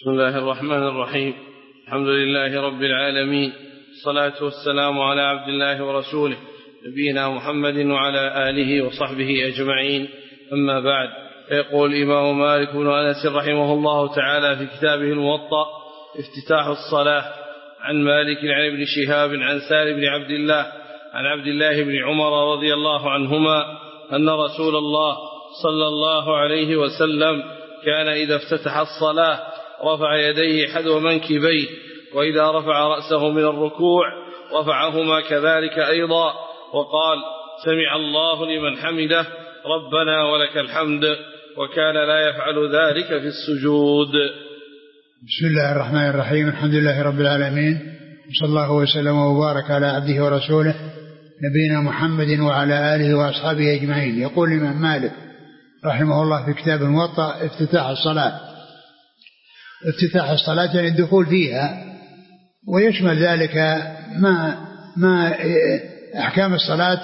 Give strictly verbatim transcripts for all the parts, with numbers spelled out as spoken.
بسم الله الرحمن الرحيم. الحمد لله رب العالمين، الصلاة والسلام على عبد الله ورسوله نبينا محمد وعلى آله وصحبه أجمعين، أما بعد. فيقول الإمام مالك بن أنس رحمه الله تعالى في كتابه الموطأ افتتاح الصلاة: عن مالك عن ابن شهاب عن سالم بن عبد الله عن عبد الله بن عمر رضي الله عنهما أن رسول الله صلى الله عليه وسلم كان إذا افتتح الصلاة رفع يديه حذو منكبيه، وإذا رفع رأسه من الركوع رفعهما كذلك أيضا، وقال: سمع الله لمن حمده ربنا ولك الحمد، وكان لا يفعل ذلك في السجود. بسم الله الرحمن الرحيم. الحمد لله رب العالمين، صلى الله وسلم وبارك على عبده ورسوله نبينا محمد وعلى آله وأصحابه أجمعين. يقول الإمام مالك رحمه الله في كتاب الموطأ افتتاح الصلاة. افتتاح الصلاة يعني الدخول فيها، ويشمل ذلك ما ما أحكام الصلاة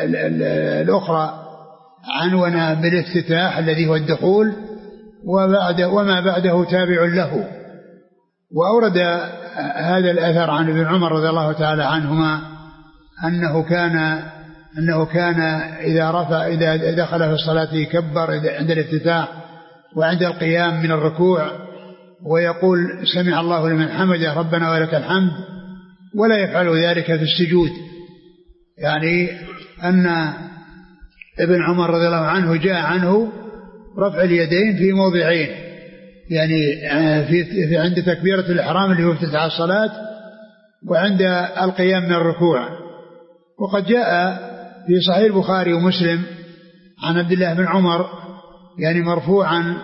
الأخرى عنونا بالافتتاح الذي هو الدخول، وبعد وما بعده تابع له. وأورد هذا الأثر عن ابن عمر رضي الله تعالى عنهما أنه كان أنه كان إذا رفع إذا دخل في الصلاة يكبر عند الافتتاح وعند القيام من الركوع، ويقول: سمع الله لمن حمده ربنا ولك الحمد، ولا يفعل ذلك في السجود. يعني أن ابن عمر رضي الله عنه جاء عنه رفع اليدين في موضعين، يعني في, في عند تكبيرة الإحرام اللي هو افتتاح الصلاة، وعند القيام من الركوع. وقد جاء في صحيح البخاري ومسلم عن عبد الله بن عمر يعني مرفوعا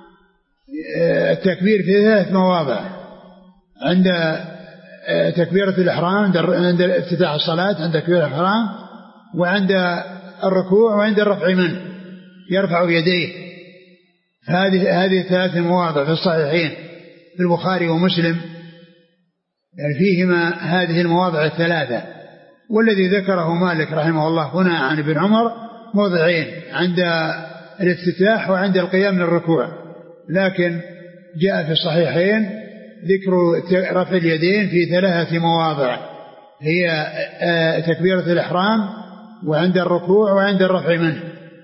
التكبير في ثلاث مواضع: عند تكبيرة الإحرام، عند افتتاح الصلاة عند تكبيرة الإحرام، وعند الركوع، وعند الرفع منه يرفع يديه. هذه هذه ثلاث مواضع في الصحيحين في البخاري ومسلم، يعني فيهما هذه المواضع الثلاثة. والذي ذكره مالك رحمه الله هنا عن ابن عمر موضعين: عند الافتتاح وعند القيام من الركوع. لكن جاء في الصحيحين ذكر رفع اليدين في ثلاثة مواضع، هي تكبيرة الإحرام وعند الركوع وعند الرفع منه.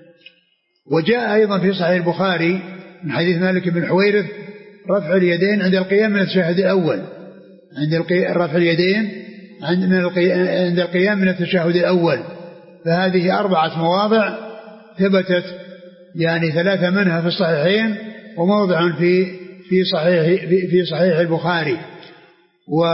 وجاء أيضا في صحيح البخاري من حديث مالك بن حويرث رفع اليدين عند القيام من التشهد الأول، عند رفع اليدين عند القيام من التشهد الأول. فهذه أربعة مواضع ثبتت، يعني ثلاثة منها في الصحيحين، وموضع في في صحيح في, في صحيح البخاري. و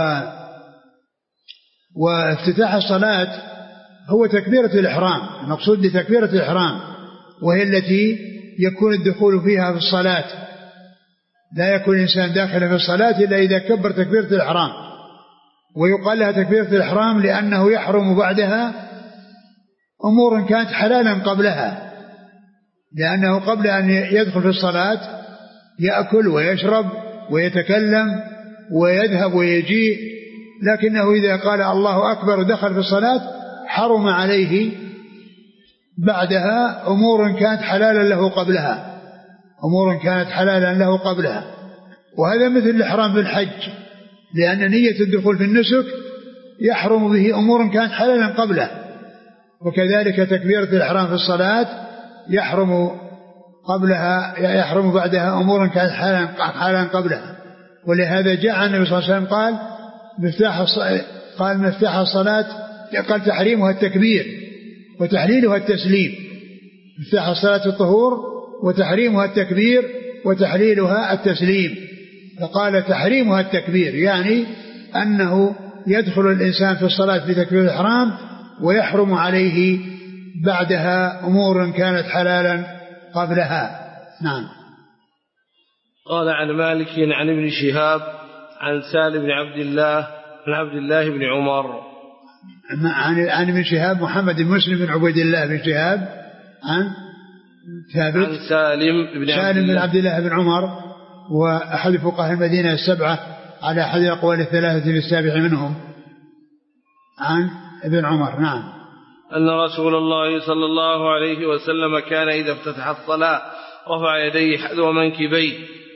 وافتتاح الصلاة هو تكبيرة الإحرام، المقصود بتكبيرة الإحرام، وهي التي يكون الدخول فيها في الصلاة. لا يكون الإنسان داخل في الصلاة إلا إذا كبر تكبيرة الإحرام. ويقال لها تكبيرة الإحرام لأنه يحرم بعدها أمور كانت حلالا قبلها، لأنه قبل أن يدخل في الصلاة يأكل ويشرب ويتكلم ويذهب ويجيء، لكنه إذا قال الله أكبر ودخل في الصلاة حرم عليه بعدها أمور كانت حلالا له قبلها أمور كانت حلالا له قبلها وهذا مثل الإحرام في الحج، لأن نية الدخول في النسك يحرم به أمور كانت حلالا قبله. وكذلك تكبيرة الإحرام في الصلاة يحرم قبلها يحرم بعدها أمور كانت حلالا قبلها. ولهذا جاء النبي صلى الله عليه وسلم قال مفتاح قال مفتاح الصلاة قال تحريمها التكبير وتحليلها التسليم. مفتاح الصلاة الطهور، وتحريمها التكبير، وتحليلها التسليم. فقال تحريمها التكبير، يعني أنه يدخل الإنسان في الصلاة بتكبير الإحرام ويحرم عليه بعدها أمور كانت حلالا قبلها. نعم. قال عن مالك عن ابن شهاب عن سالم بن عبد الله عن عبد الله بن عمر عن عن ابن شهاب محمد بن مسلم بن عبيد الله بن شهاب عن ثابت عن سالم بن سالم بن عبد الله بن عمر، وأحد فقهاء المدينة السبعة على أحد الأقوال الثلاثة للسابع منهم، عن ابن عمر. نعم. أن رسول الله صلى الله عليه وسلم كان إذا افتتح الصلاة رفع يديه حذو منكبيه،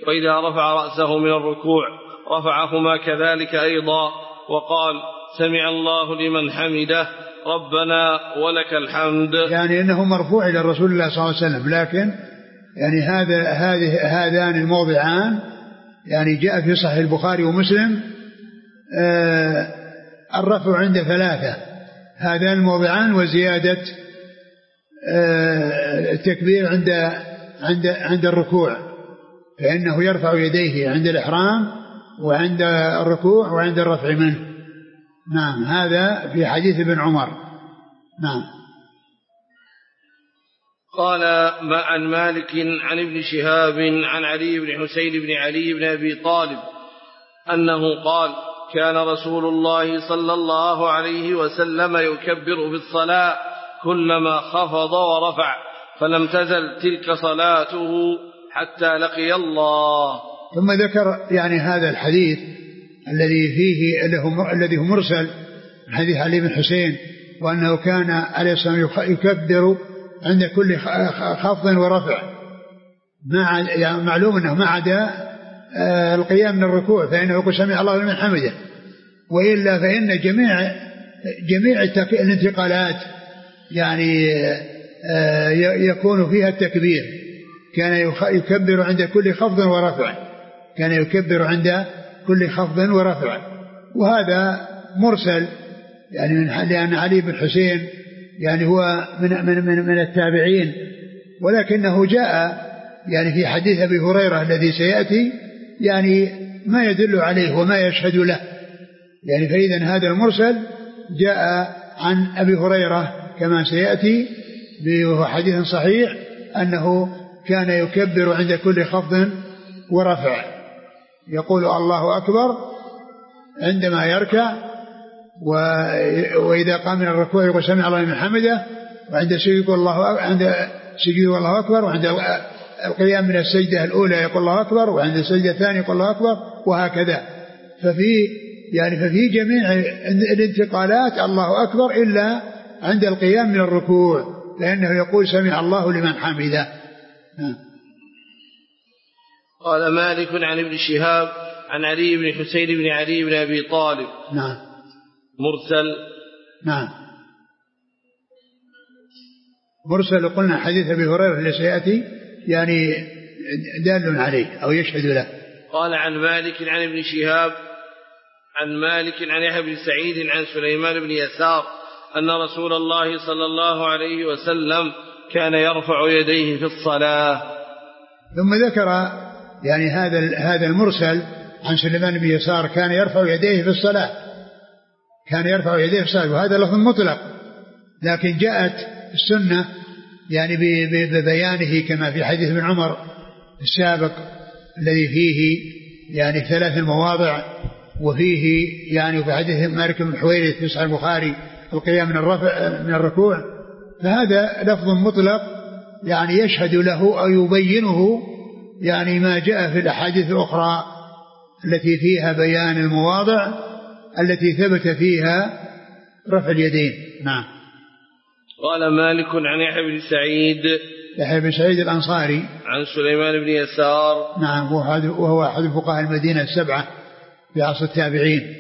وإذا رفع رأسه من الركوع رفعهما كذلك أيضا، وقال سمع الله لمن حمده ربنا ولك الحمد. يعني أنه مرفوع إلى رسول الله صلى الله عليه وسلم، لكن يعني هذا هذه هذان الموضعان يعني جاء في صحيح البخاري ومسلم آه الرفع عند ثلاثة، هذان الموضعان وزيادة آه التكبير عند عند عند الركوع، فإنه يرفع يديه عند الإحرام وعند الركوع وعند الرفع منه. نعم، هذا في حديث ابن عمر. نعم. قال عن مالك عن ابن شهاب عن علي بن حسين بن علي بن أبي طالب أنه قال كان رسول الله صلى الله عليه وسلم يكبر في الصلاة كلما خفض ورفع، فلم تزل تلك صلاته حتى لقي الله. ثم ذكر يعني هذا الحديث الذي فيه الذي هو مرسل حديث علي بن حسين، وأنه كان عليه الصلاة والسلام يكبر عند كل خفض ورفع، مع يعني معلوم أنه ما عدا القيام من الركوع فإنه يقول سمع الله لمن حمده، وإلا فإن جميع جميع الانتقالات يعني يكون فيها التكبير. كان يكبر عند كل خفض ورفع، كان يكبر عند كل خفض ورفع، وهذا مرسل يعني من لأن علي بن حسين يعني هو من من من, من التابعين، ولكنه جاء يعني في حديث أبي هريرة الذي سيأتي يعني ما يدل عليه وما يشهد له، يعني فإذا هذا المرسل جاء عن أبي هريرة كما سيأتي وهو حديث صحيح أنه كان يكبر عند كل خفض ورفع، يقول الله أكبر عندما يركع، وإذا قام من الركوع يقول سمع الله لمن حمده، وعند سجود يقول الله عند سجود الله أكبر، وعند القيام من السجدة الأولى يقول الله أكبر، وعند السجدة الثانية يقول الله أكبر، وهكذا. ففي يعني ففي جميع الانتقالات الله أكبر إلا عند القيام من الركوع، لأنه يقول سمع الله لمن حمده. قال مالك عن ابن شهاب عن علي بن حسين بن علي بن أبي طالب. نعم. مرسل. نعم. مرسل قلنا حديث أبي هريرة الذي سيأتي يعني دال عليه أو يشهد له. قال عن مالك عن ابن شهاب عن مالك عن يحيى بن سعيد عن سليمان بن يسار أن رسول الله صلى الله عليه وسلم كان يرفع يديه في الصلاة. ثم ذكر يعني هذا هذا المرسل عن سليمان بن يسار كان يرفع يديه في الصلاة، كان يرفع يديه في الصلاة، وهذا لفظ مطلق، لكن جاءت السنة يعني ببيانه كما في حديث ابن عمر السابق الذي فيه يعني ثلاث المواضع، وفيه يعني في حديث مالك بن حويرث في صحيح البخاري القيام من الرفع من الركوع، فهذا لفظ مطلق يعني يشهد له أو يبينه يعني ما جاء في الأحاديث الأخرى التي فيها بيان المواضع التي ثبت فيها رفع اليدين. نعم. قال مالك عن يحيى بن سعيد يحيى بن سعيد الأنصاري عن سليمان بن يسار. نعم، وهو أحد فقهاء المدينة السبعة في عصر التابعين،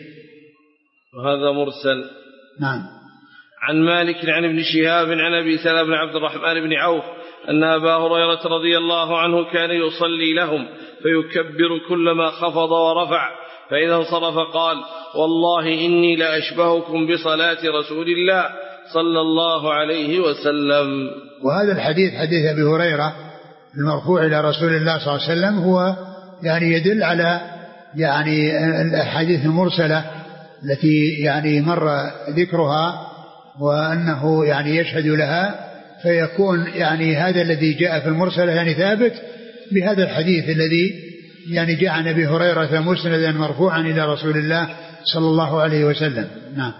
وهذا مرسل. نعم. عن مالك عن ابن شهاب عن أبي سلمة بن عبد الرحمن بن عوف أن أبا هريرة رضي الله عنه كان يصلي لهم فيكبر كلما خفض ورفع، فإذا انصرف قال والله إني لأشبهكم بصلاة رسول الله صلى الله عليه وسلم. وهذا الحديث حديث أبي هريرة المرفوع إلى رسول الله صلى الله عليه وسلم هو يعني يدل على يعني الحديث المرسلة التي يعني مر ذكرها وأنه يعني يشهد لها، فيكون يعني هذا الذي جاء في المرسلة يعني ثابت بهذا الحديث الذي يعني جاء عن أبي هريرة مسندا مرفوعا إلى رسول الله صلى الله عليه وسلم. نعم.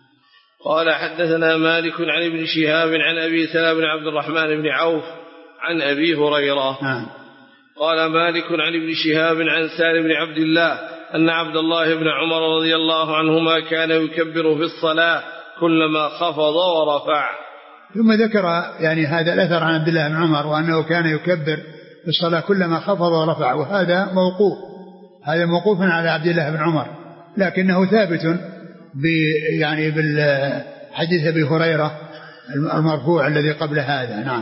قال حدثنا مالك عن ابن شهاب عن أبي سلمة بن عبد الرحمن بن عوف عن أبي هريرة. نعم. قال مالك عن ابن شهاب عن سالم بن عبد الله أن عبد الله بن عمر رضي الله عنهما كان يكبر في الصلاة كلما خفض ورفع. ثم ذكر يعني هذا الأثر عن عبد الله بن عمر وأنه كان يكبر في الصلاة كلما خفض ورفع، وهذا موقوف، هذا موقوف على عبد الله بن عمر، لكنه ثابت يعني بالحديث أبي هريرة المرفوع الذي قبل هذا. نعم.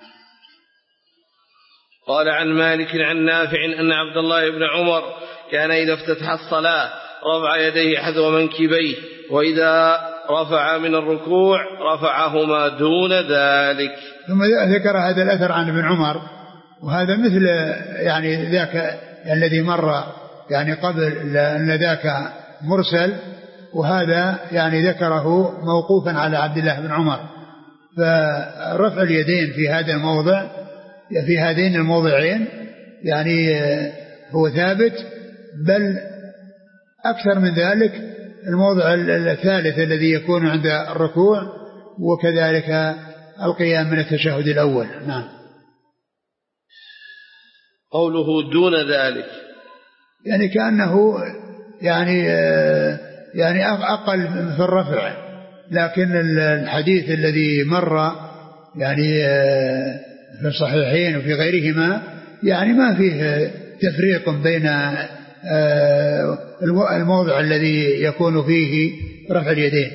قال عن مالك عن نافع أن عبد الله بن عمر كان إذا افتتح الصلاة رفع يديه حذو منكبيه، وإذا رفع من الركوع رفعهما دون ذلك. ثم ذكر هذا الأثر عن ابن عمر، وهذا مثل يعني ذاك الذي مر يعني قبل، أن ذاك مرسل، وهذا يعني ذكره موقوفا على عبد الله بن عمر. فرفع اليدين في هذا الموضع في هذين الموضعين يعني هو ثابت، بل أكثر من ذلك الموضع الثالث الذي يكون عند الركوع، وكذلك القيام من التشهد الأول. نعم. قوله دون ذلك يعني كأنه يعني يعني أقل في الرفع، لكن الحديث الذي مر يعني في الصحيحين وفي غيرهما يعني ما فيه تفريق بين الموضع الذي يكون فيه رفع اليدين.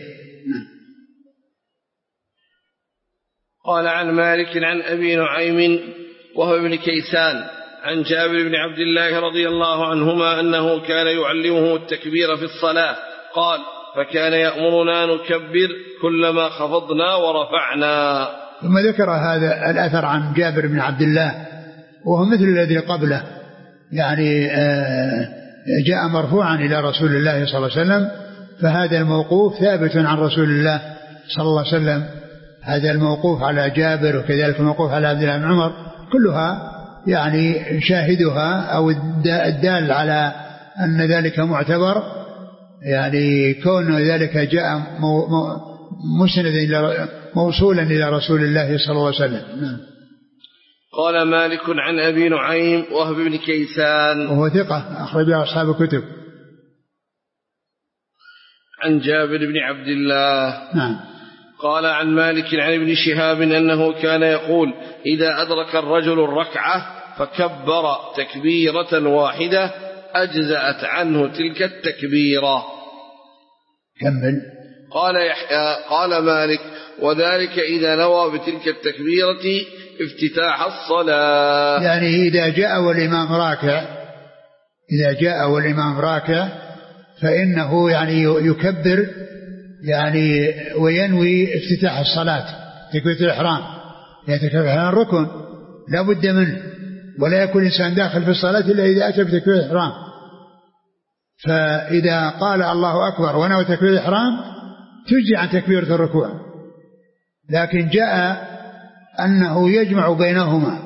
قال عن مالك عن أبي نعيم وهو ابن كيسان عن جابر بن عبد الله رضي الله عنهما أنه كان يعلمه التكبير في الصلاة، قال فكان يأمرنا نكبر كلما خفضنا ورفعنا. ثم ذكر هذا الأثر عن جابر بن عبد الله وهو مثل الذي قبله، يعني جاء مرفوعا إلى رسول الله صلى الله عليه وسلم، فهذا الموقوف ثابت عن رسول الله صلى الله عليه وسلم. هذا الموقوف على جابر وكذلك الموقوف على عبد الله بن عمر كلها يعني شاهدها أو الدال على أن ذلك معتبر، يعني كون ذلك جاء مسندا موصولا إلى رسول الله صلى الله عليه وسلم. قال مالك عن أبي نعيم وهب بن كيسان وهو ثقة أخرج أصحاب الكتب، عن جابر بن عبد الله. نعم. قال عن مالك عن ابن شهاب أنه كان يقول إذا أدرك الرجل الركعة فكبر تكبيرة واحدة أجزأت عنه تلك التكبيرة. كمل. قال يحيى قال مالك وذلك إذا نوى بتلك التكبيرة افتتاح الصلاة، يعني إذا جاء والإمام راكع إذا جاء والإمام راكع فإنه يعني يكبر يعني وينوي افتتاح الصلاة تكبيرة الإحرام، يعني تكبيرة الإحرام ركن لا بد منه، ولا يكون إنسان داخل في الصلاة إلا إذا أتى بتكبيرة الإحرام. فإذا قال الله أكبر ونوى تكبيرة الإحرام تجزي عن تكبيرة الركوع، لكن جاء أنه يجمع بينهما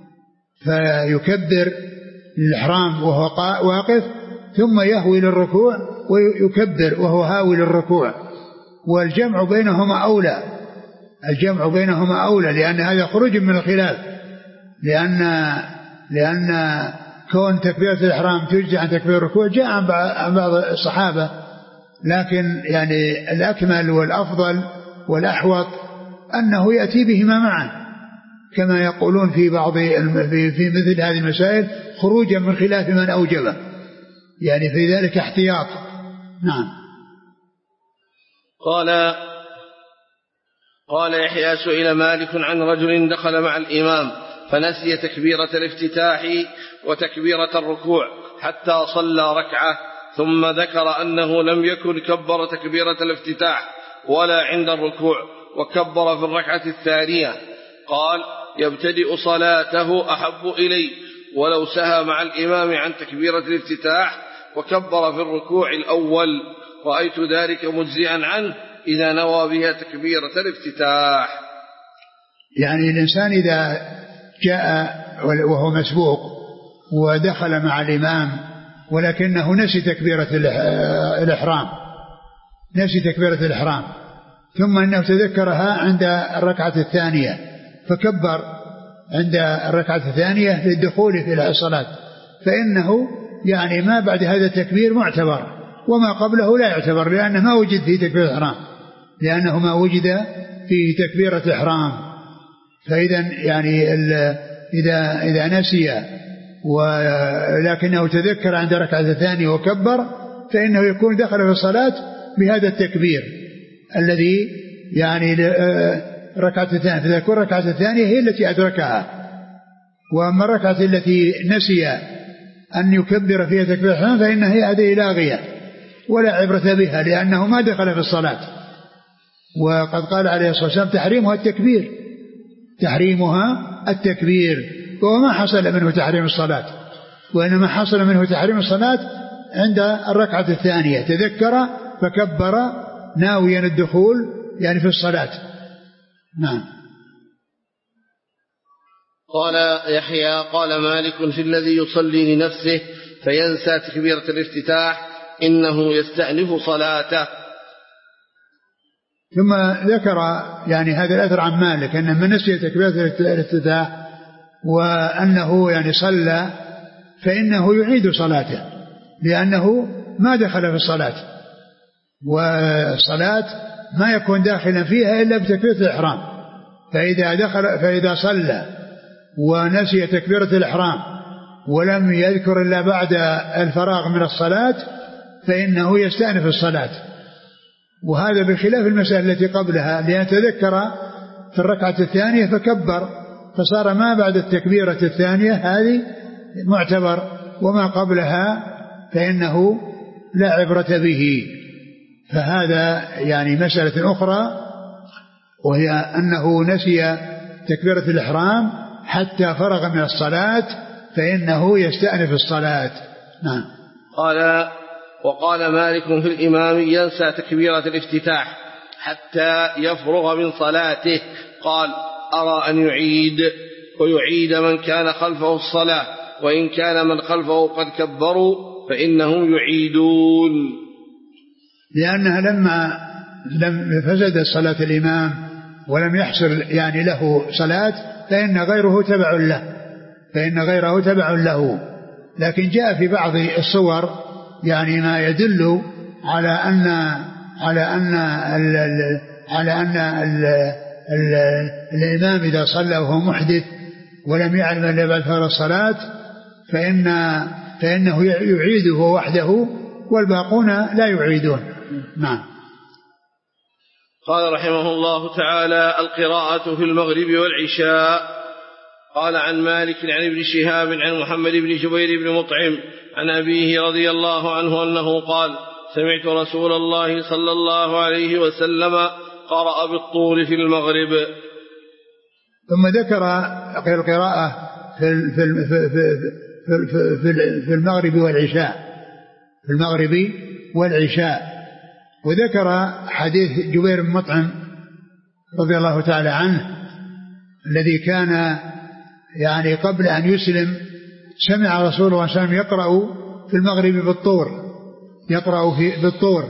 فيكبر الإحرام وهو واقف ثم يهوي للركوع ويكبر وهو هاوي للركوع، والجمع بينهما أولى الجمع بينهما أولى لأن هذا خروج من الخلاف، لأن لأن كون تكبيرة الإحرام تجزي عن تكبير الركوع جاء عن بعض الصحابة، لكن يعني الأكمل والأفضل والأحوط أنه يأتي بهما معا كما يقولون في بعض في مثل هذه المسائل خروجا من خلاف من أوجبه، يعني في ذلك احتياط. نعم. قال قال يحيى سئل مالك عن رجل دخل مع الإمام فنسي تكبيرة الافتتاح وتكبيرة الركوع حتى صلى ركعة، ثم ذكر أنه لم يكن كبر تكبيرة الافتتاح ولا عند الركوع وكبر في الركعة الثانية، قال يبتدئ صلاته أحب إلي ولو سهى مع الإمام عن تكبيرة الافتتاح وكبر في الركوع الأول، رأيت ذلك مجزئا عنه إذا نوى بها تكبيرة الافتتاح. يعني الإنسان إذا جاء وهو مسبوق ودخل مع الإمام ولكنه نسي تكبيرة الإحرام نسي تكبيرة الإحرام ثم أنه تذكرها عند الركعة الثانية فكبر عند الركعة الثانية للدخول في الصلاة، فإنه يعني ما بعد هذا التكبير معتبر وما قبله لا يعتبر، لأنه ما وجد في تكبيرة الإحرام لأنه ما وجد في تكبيرة الإحرام. فإذا يعني إذا إذا نسي ولكنه تذكر عند ركعة الثانية وكبر فإنه يكون دخل في الصلاة بهذا التكبير الذي يعني ركعة الثانية، فتكون ركعة الثانية هي التي أدركها. وأما الركعة التي نسي أن يكبر فيها تكبير الإحرام فإنها هي هذه لاغية ولا عبرة بها لأنه ما دخل في الصلاة. وقد قال عليه الصلاة والسلام تحريمها التكبير، تحريمها التكبير، وما حصل منه تحريم الصلاة، وإنما حصل منه تحريم الصلاة عند الركعة الثانية، تذكر فكبر ناويا الدخول يعني في الصلاة. نعم. قال يحيى قال مالك في الذي يصلي لنفسه فينسى تكبيرة الافتتاح إنه يستأنف صلاته. ثم ذكر يعني هذا الأثر عن مالك أن من نسي تكبيرة الافتتاح وأنه يعني صلى فإنه يعيد صلاته لأنه ما دخل في الصلاة، والصلاة ما يكون داخلا فيها إلا بتكبيرة الإحرام. فإذا دخل فإذا صلى ونسي تكبيرة الإحرام ولم يذكر إلا بعد الفراغ من الصلاة فإنه يستأنف الصلاة. وهذا بخلاف المسألة التي قبلها، لأن تذكر في الركعة الثانية فكبر فصار ما بعد التكبيرة الثانية هذه معتبر، وما قبلها فإنه لا عبرة به. فهذا يعني مسألة أخرى، وهي أنه نسي تكبيرة الإحرام حتى فرغ من الصلاة فإنه يستأنف الصلاة. نعم. قال وقال مالك في الإمام ينسى تكبيرة الافتتاح حتى يفرغ من صلاته، قال أرى أن يعيد ويعيد من كان خلفه الصلاة، وإن كان من خلفه قد كبروا فإنهم يعيدون. لأنها لما لم فسد صلاة الإمام ولم يحصل يعني له صلاة فإن غيره تبع له فإن غيره تبع له. لكن جاء في بعض الصور يعني ما يدل على أن على أن ال على أن ال ال الإمام إذا صلى وهو محدث ولم يعلم إلا بعد فرض الصلاة فإن فإنه يعيده وحده والباقون لا يعيدون. نعم. قال رحمه الله تعالى القراءة في المغرب والعشاء. قال عن مالك عن ابن شهاب عن محمد بن جبير بن مطعم عن أبيه رضي الله عنه أنه قال سمعت رسول الله صلى الله عليه وسلم قرأ بالطور في المغرب. ثم ذكر القراءة في في في في المغرب والعشاء في المغرب والعشاء وذكر حديث جبير بن مطعم رضي الله تعالى عنه الذي كان يعني قبل أن يسلم سمع رسول الله صلى الله عليه وسلم يقرأ في المغرب بالطور يقرأ في بالطور.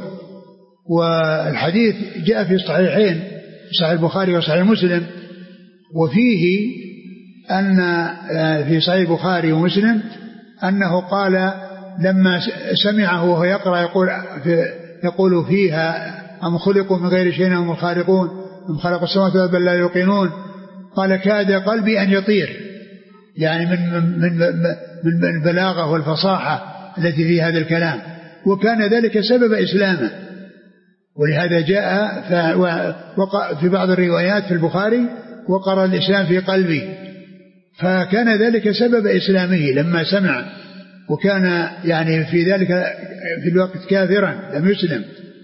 والحديث جاء في الصحيحين صحيح البخاري وصحيح مسلم، وفيه أن في صحيح البخاري ومسلم أنه قال لما سمعه وهو يقرأ يقول في يقول فيها أم خلقوا من غير شيء هم الخالقون أم خلقوا السماوات بل لا يوقنون، قال كاد قلبي أن يطير، يعني من من من البلاغة والفصاحة التي في هذا الكلام. وكان ذلك سبب إسلامه، ولهذا جاء في بعض الروايات في البخاري وقرأ الإسلام في قلبي، فكان ذلك سبب إسلامه لما سمع، وكان يعني في ذلك في الوقت كافرا لم يسلم.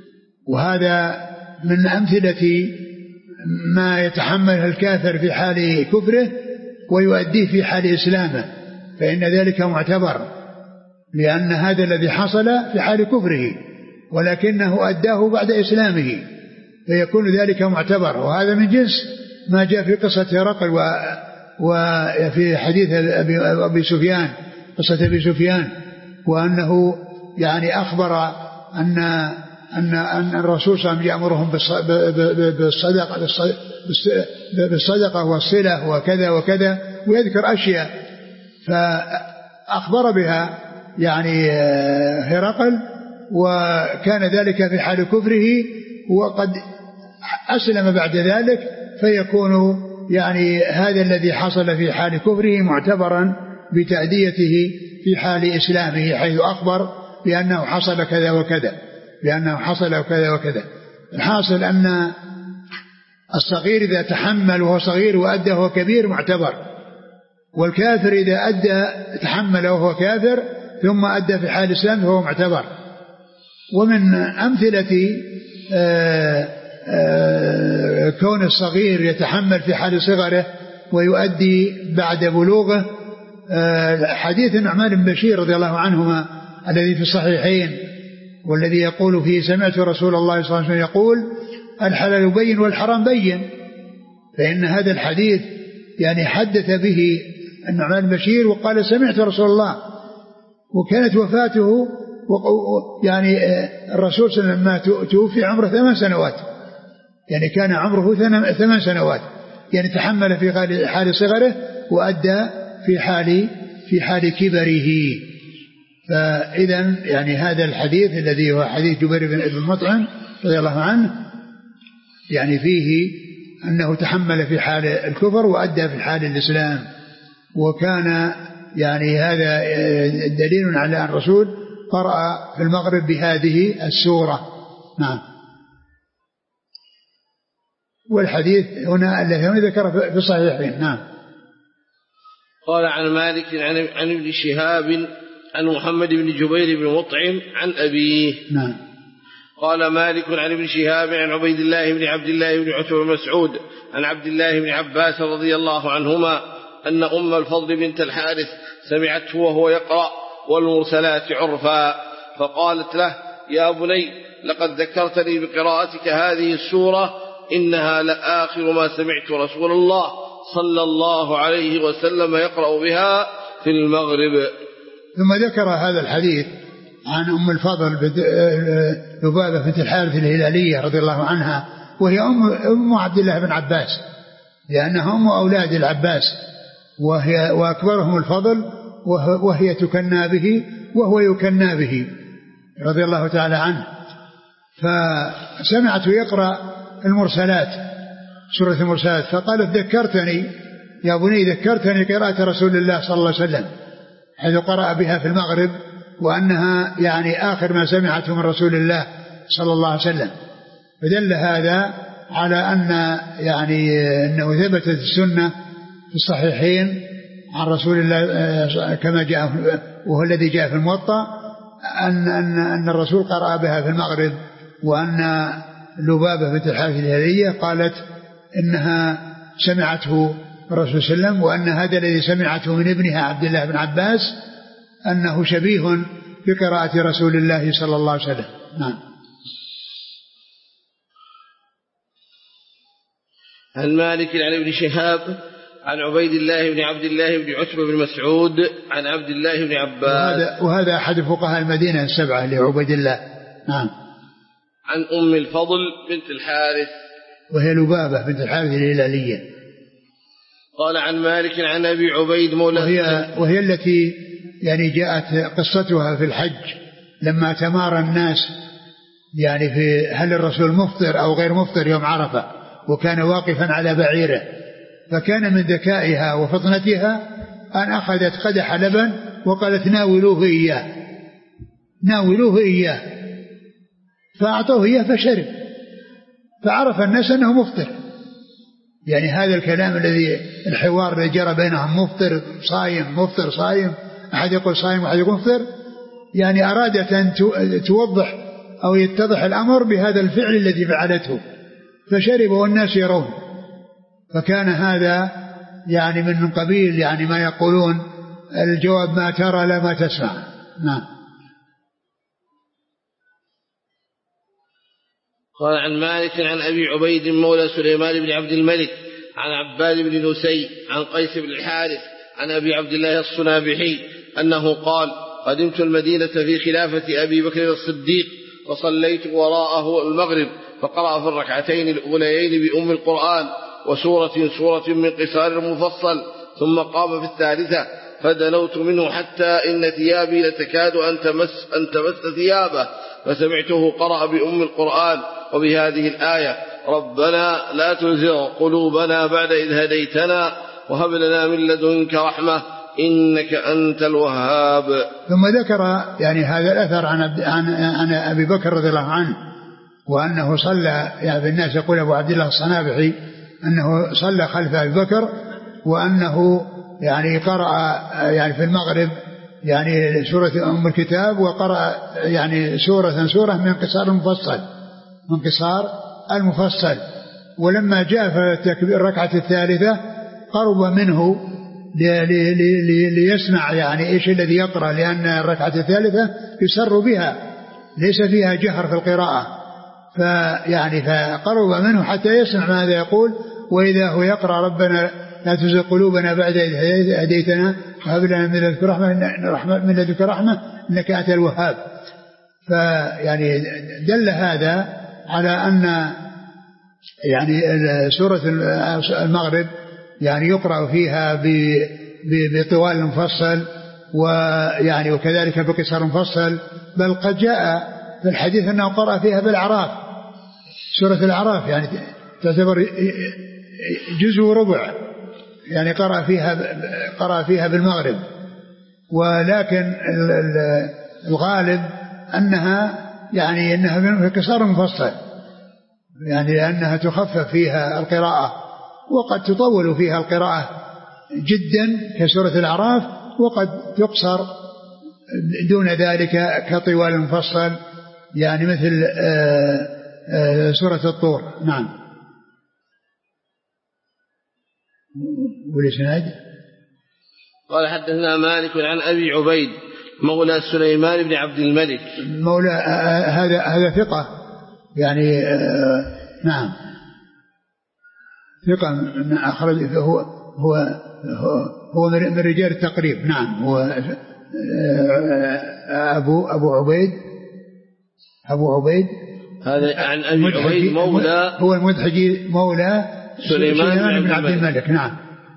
وهذا من أمثلة ما يتحمله الكافر في حال كفره ويؤديه في حال إسلامه، فإن ذلك معتبر، لأن هذا الذي حصل في حال كفره ولكنه أداه بعد إسلامه فيكون ذلك معتبر. وهذا من جنس ما جاء في قصة هرقل وفي حديث أبي سفيان قصة أبي سفيان، وأنه يعني أخبر أن أن أن الرسول صلى الله عليه وسلم يأمرهم بالصدقة بالصدقة والصلة وكذا وكذا ويذكر أشياء فأخبر بها يعني هرقل، وكان ذلك في حال كفره وقد أسلم بعد ذلك، فيكون يعني هذا الذي حصل في حال كفره معتبرا بتأديته في حال إسلامه، حيث أخبر بأنه حصل كذا وكذا، بأنه حصل كذا وكذا. الحاصل أن الصغير إذا تحمل وهو صغير وأدى وهو كبير معتبر، والكافر إذا أدى تحمل وهو كافر ثم أدى في حال الإسلام فهو معتبر. ومن أمثلة آآ آآ كون الصغير يتحمل في حال صغره ويؤدي بعد بلوغه حديث النعمان بن بشير رضي الله عنهما الذي في الصحيحين، والذي يقول فيه سمعت رسول الله صلى الله عليه وسلم يقول الحلال بين والحرام بين. فإن هذا الحديث يعني حدث به النعمان بن بشير وقال سمعت رسول الله، وكانت وفاته يعني الرسول صلى الله عليه وسلم لما توفي عمره ثمان سنوات، يعني كان عمره ثمان سنوات، يعني تحمل في حال صغره وأدى في حال في حال كبره. فإذا يعني هذا الحديث الذي هو حديث جبير بن مطعم رضي الله عنه يعني فيه أنه تحمل في حال الكفر وأدى في حال الإسلام، وكان يعني هذا دليل على أن الرسول قرأ في المغرب بهذه السورة. نعم. والحديث هنا الذي ذكر في الصحيحين. نعم. قال عن مالك عن ابن شهاب عن محمد بن جبير بن مطعم عن أبيه. نعم. قال مالك عن ابن شهاب عن عبيد الله بن عبد الله بن عتبة بن مسعود عن عبد الله بن عباس رضي الله عنهما أن أم الفضل بنت الحارث سمعته وهو يقرأ والمرسلات عرفا، فقالت له يا بني لقد ذكرتني بقراءتك هذه السورة، إنها لآخر ما سمعت رسول الله صلى الله عليه وسلم يقرأ بها في المغرب. ثم ذكر هذا الحديث عن أم الفضل لبابة بنت الحارث الهلالية رضي الله عنها، وهي أم, أم عبد الله بن عباس، لأنها أم أولاد العباس، وهي وأكبرهم الفضل، وهي تكنى به وهو يكنى به رضي الله تعالى عنه. فسمعت يقرأ المرسلات، سورة المرسلات، فقالت ذكرتني يا بني ذكرتني قراءة رسول الله صلى الله عليه وسلم حيث قرأ بها في المغرب، وأنها يعني آخر ما سمعته من رسول الله صلى الله عليه وسلم. فدل هذا على أن يعني أنه ثبتت السنة في الصحيحين عن رسول الله كما جاء وهو الذي جاء في الموطأ أن, أن, أن الرسول قرأ بها في المغرب، وأن لبابة بنت الحارث الهلالية قالت إنها سمعته الرسول صلى الله عليه وسلم، وأن هذا الذي سمعته من ابنها عبد الله بن عباس أنه شبيه بقراءة رسول الله صلى الله عليه وسلم. نعم. عن مالك عن ابن شهاب عن عبيد الله بن عبد الله بن عتبة بن مسعود عن عبد الله بن عباس، وهذا, وهذا أحد فقهاء المدينة السبعة لعبيد الله. نعم. عن أم الفضل بنت الحارث وهي لبابة بنت الحارث الهلالية. قال عن مالك عن أبي عبيد مولى وهي, وهي التي يعني جاءت قصتها في الحج لما تمارى الناس يعني في هل الرسول مفطر أو غير مفطر يوم عرفة، وكان واقفا على بعيره، فكان من ذكائها وفطنتها أن أخذت قدح لبن وقالت ناولوه إياه ناولوه إياه فأعطوه إياه فشرب، فعرف الناس أنه مفطر. يعني هذا الكلام الذي الحوار الذي جرى بينهم مفطر صايم مفطر صايم، أحد يقول صايم وأحد يقول مفطر، يعني أرادت أن توضح أو يتضح الأمر بهذا الفعل الذي فعلته، فشرب والناس يرون. فكان هذا يعني من قبيل يعني ما يقولون الجواب ما ترى لا ما تسمع. نعم. قال عن مالك عن أبي عبيد مولى سليمان بن عبد الملك عن عباد بن نسي عن قيس بن الحارث عن أبي عبد الله الصنابحي أنه قال قدمت المدينة في خلافة أبي بكر الصديق فصليت وراءه المغرب، فقرأ في الركعتين الأوليين بأم القرآن وسورة سورة من قصار المفصل، ثم قام في الثالثة فدنوت منه حتى إن ثيابي لتكاد أن تمس, أن تمس ثيابه، فسمعته قرأ بأم القرآن وبهذه الآية ربنا لا تزغ قلوبنا بعد إذ هديتنا وهب لنا من لدنك رحمة إنك أنت الوهاب. ثم ذكر يعني هذا الأثر عن, عن, عن أبي بكر رضي الله عنه وأنه صلى يعني بالناس، يقول أبو عبد الله الصنابحي أنه صلى خلف أبي بكر وأنه يعني قرأ يعني في المغرب يعني سورة أم الكتاب، وقرأ يعني سورة سورة من قصار المفصل من قصار المفصل. ولما جاء في الركعة الثالثة قرب منه لي لي لي ليسمع يعني إيش الذي يقرأ، لأن الركعة الثالثة يسر بها ليس فيها جهر في القراءة، فيعني فقرب منه حتى يسمع ماذا يقول. وإذا هو يقرأ ربنا لا تزغ قلوبنا بعد إذ هديتنا وهب لنا من لدنك رحمة من لدنك رحمة إنك أنت الوهاب. فيعني دل هذا على أن يعني سورة المغرب يعني يقرأ فيها بطوال مفصل ويعني وكذلك بقصر مفصل، بل قد جاء في الحديث أنه قرأ فيها بالأعراف، سورة الأعراف يعني تعتبر جزء ربع يعني قرأ فيها قرأ فيها بالمغرب. ولكن الغالب أنها يعني أنها في قصار مفصل يعني لأنها تخفف فيها القراءة، وقد تطول فيها القراءة جدا كسورة الأعراف، وقد تقصر دون ذلك كطوال المفصل يعني مثل آآ آآ سورة الطور. نعم. والإسناد قال حدثنا مالك عن أبي عبيد مولى سليمان بن عبد الملك مولى هذا هذا ثقة يعني نعم ثقة أخرج هو هو هو من رجال التقريب. نعم هو أبو أبو عبيد أبو عبيد هذا عن أبي عبيد مولى هو المدحجي مولى سليمان, سليمان بن عبد الملك. نعم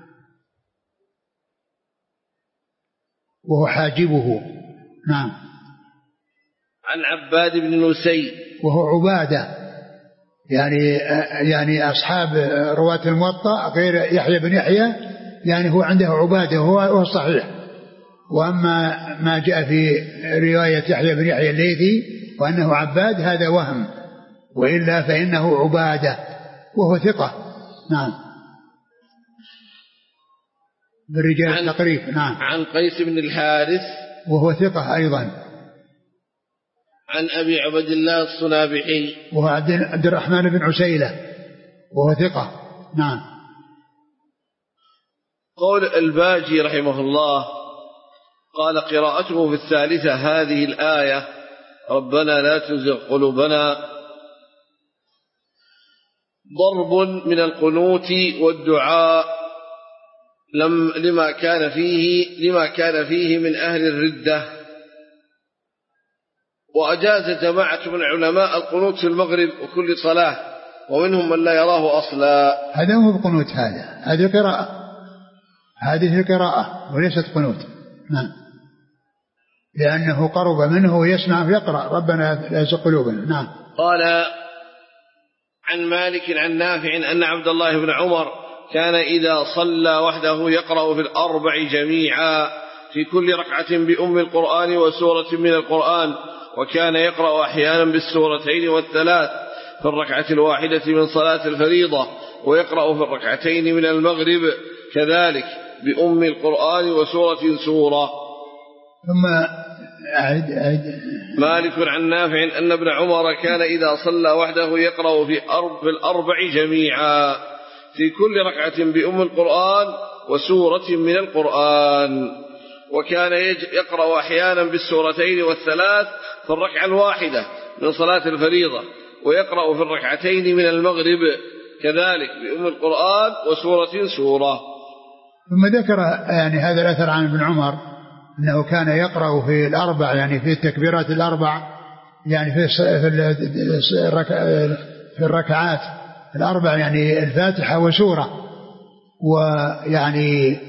وهو حاجبه. نعم عن عباد بن نسي وهو عبادة يعني يعني أصحاب رواة الموطأ غير يحيى بن يحيى يعني هو عنده عبادة وهو صحيح. وأما ما جاء في رواية يحيى بن يحيى الليثي وأنه عباد هذا وهم، وإلا فإنه عبادة وهو ثقة. نعم بالرجال التقريب. نعم عن قيس بن الحارث وهو ثقة أيضا. عن أبي عبد الله الصنابحي وهو عبد الرحمن بن عسيلة وهو ثقة. نعم. قول الباجي رحمه الله قال قراءته في الثالثة هذه الآية ربنا لا تزغ قلوبنا ضرب من القنوت والدعاء لم لما كان فيه لما كان فيه من أهل الردة. وأجاز جماعة من العلماء القنوت في المغرب وكل صلاة، ومنهم من لا يراه أصلا. هذا هو القنوت، هذا هذه قراءة هذه القراءة وليست قنوت. نعم لأنه قرب منه ويسمع يقرأ ربنا لا تزغ قلوبنا. نعم. قال عن مالك عن نافع أن عبد الله بن عمر كان إذا صلى وحده يقرأ في الأربع جميعا في كل ركعة بأم القرآن وسورة من القرآن، وكان يقرأ أحيانا بالسورتين والثلاث في الركعة الواحدة من صلاة الفريضة، ويقرأ في الركعتين من المغرب كذلك بأم القرآن وسورة سورة. ثم أعد أعد مالك عن نافع أن ابن عمر كان إذا صلى وحده يقرأ في الأربع جميعا في كل ركعة بأم القرآن وسورة من القرآن، وكان يقرأ أحيانا بالسورتين والثلاث في الركعة الواحدة من صلاة الفريضة، ويقرأ في الركعتين من المغرب كذلك بأم القرآن وسورة سورة. ثم ذكر يعني هذا الأثر عن ابن عمر أنه كان يقرأ في الأربع يعني في التكبيرات الأربع يعني في في الركعات الأربع يعني الفاتحة وسورة، ويعني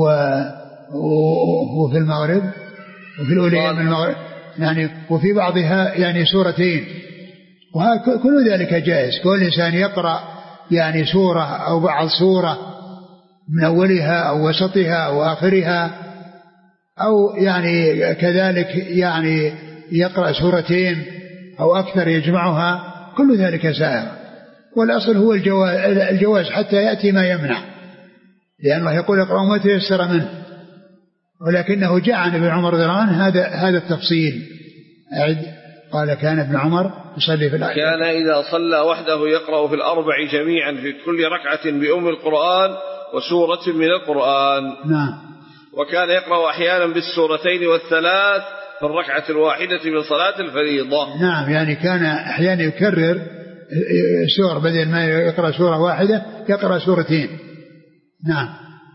وفي المغرب وفي الأولياء من المغرب يعني وفي بعضها يعني سورتين وكل ذلك جائز. كل إنسان يقرأ يعني سورة أو بعض سورة من أولها أو وسطها أو آخرها، أو يعني كذلك يعني يقرأ سورتين أو أكثر يجمعها، كل ذلك سائغ. والأصل هو الجواز, الجواز حتى يأتي ما يمنع، لأن الله يقول اقرأوا ما تيسر منه، ولكنه جاء عن ابن عمر رضي الله عنه هذا هذا التفصيل. أعد. قال كان ابن عمر يصلي في الآية كان إذا صلى وحده يقرأ في الأربع جميعا في كل ركعة بأم القرآن وسورة من القرآن. نعم. وكان يقرأ أحيانا بالسورتين والثلاث في الركعة الواحدة من صلاة الفريضة. نعم، يعني كان أحيانا يكرر سور، بدل ما يقرأ سورة واحدة يقرأ سورتين. نعم.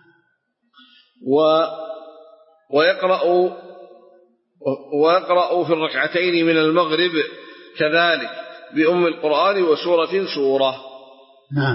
و ويقرأ ويقرأ في الركعتين من المغرب كذلك بأم القرآن وسورة سورة. نعم.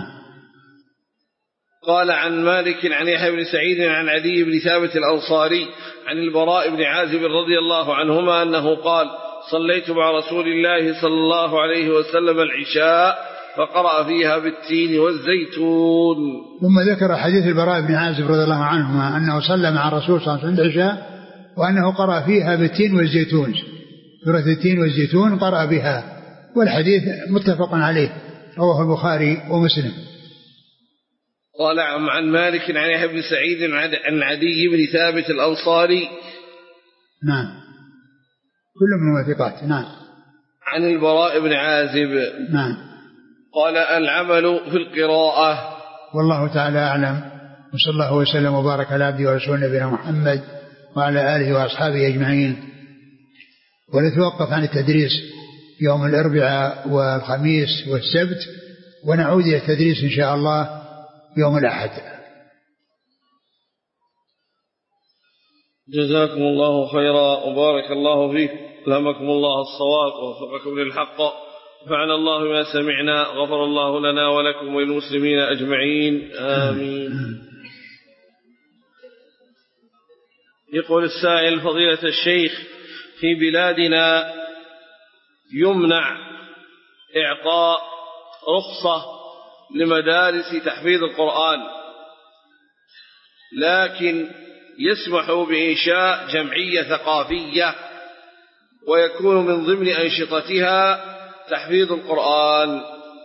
قال عن مالك عن يحيى بن سعيد عن عدي بن ثابت الأنصاري عن البراء بن عازب رضي الله عنهما أنه قال صليت مع رسول الله صلى الله عليه وسلم العشاء فقرأ فيها بالتين والزيتون. ثم ذكر حديث البراء بن عازب رضي الله عنهما أنه صلى مع الرسول صلى الله عليه وسلم العشاء وأنه قرأ فيها بالتين والزيتون، سورة التين والزيتون قرأ بها، والحديث متفق عليه رواه البخاري ومسلم. قال عن مالك عن يحيى بن سعيد عن عدي بن ثابت الأنصاري. نعم، كل من ثقات. نعم. عن البراء بن عازب. نعم. قال العمل في القراءة. والله تعالى أعلم، وصلى الله وسلم وبارك على عبده ورسوله نبينا محمد وعلى آله وأصحابه أجمعين. ونتوقف عن التدريس يوم الأربعاء والخميس والسبت، ونعود إلى التدريس إن شاء الله يوم الأحد. جزاكم الله خيرا وبارك الله فيك، ألهمكم الله الصواب ووفقكم للحق، نفعنا الله بما سمعنا، غفر الله لنا ولكم وللمسلمين أجمعين، آمين. يقول السائل فضيلة الشيخ، في بلادنا يمنع إعطاء رخصة لمدارس تحفيظ القرآن، لكن يسمح بإنشاء جمعية ثقافية ويكون من ضمن أنشطتها تحفيظ القرآن،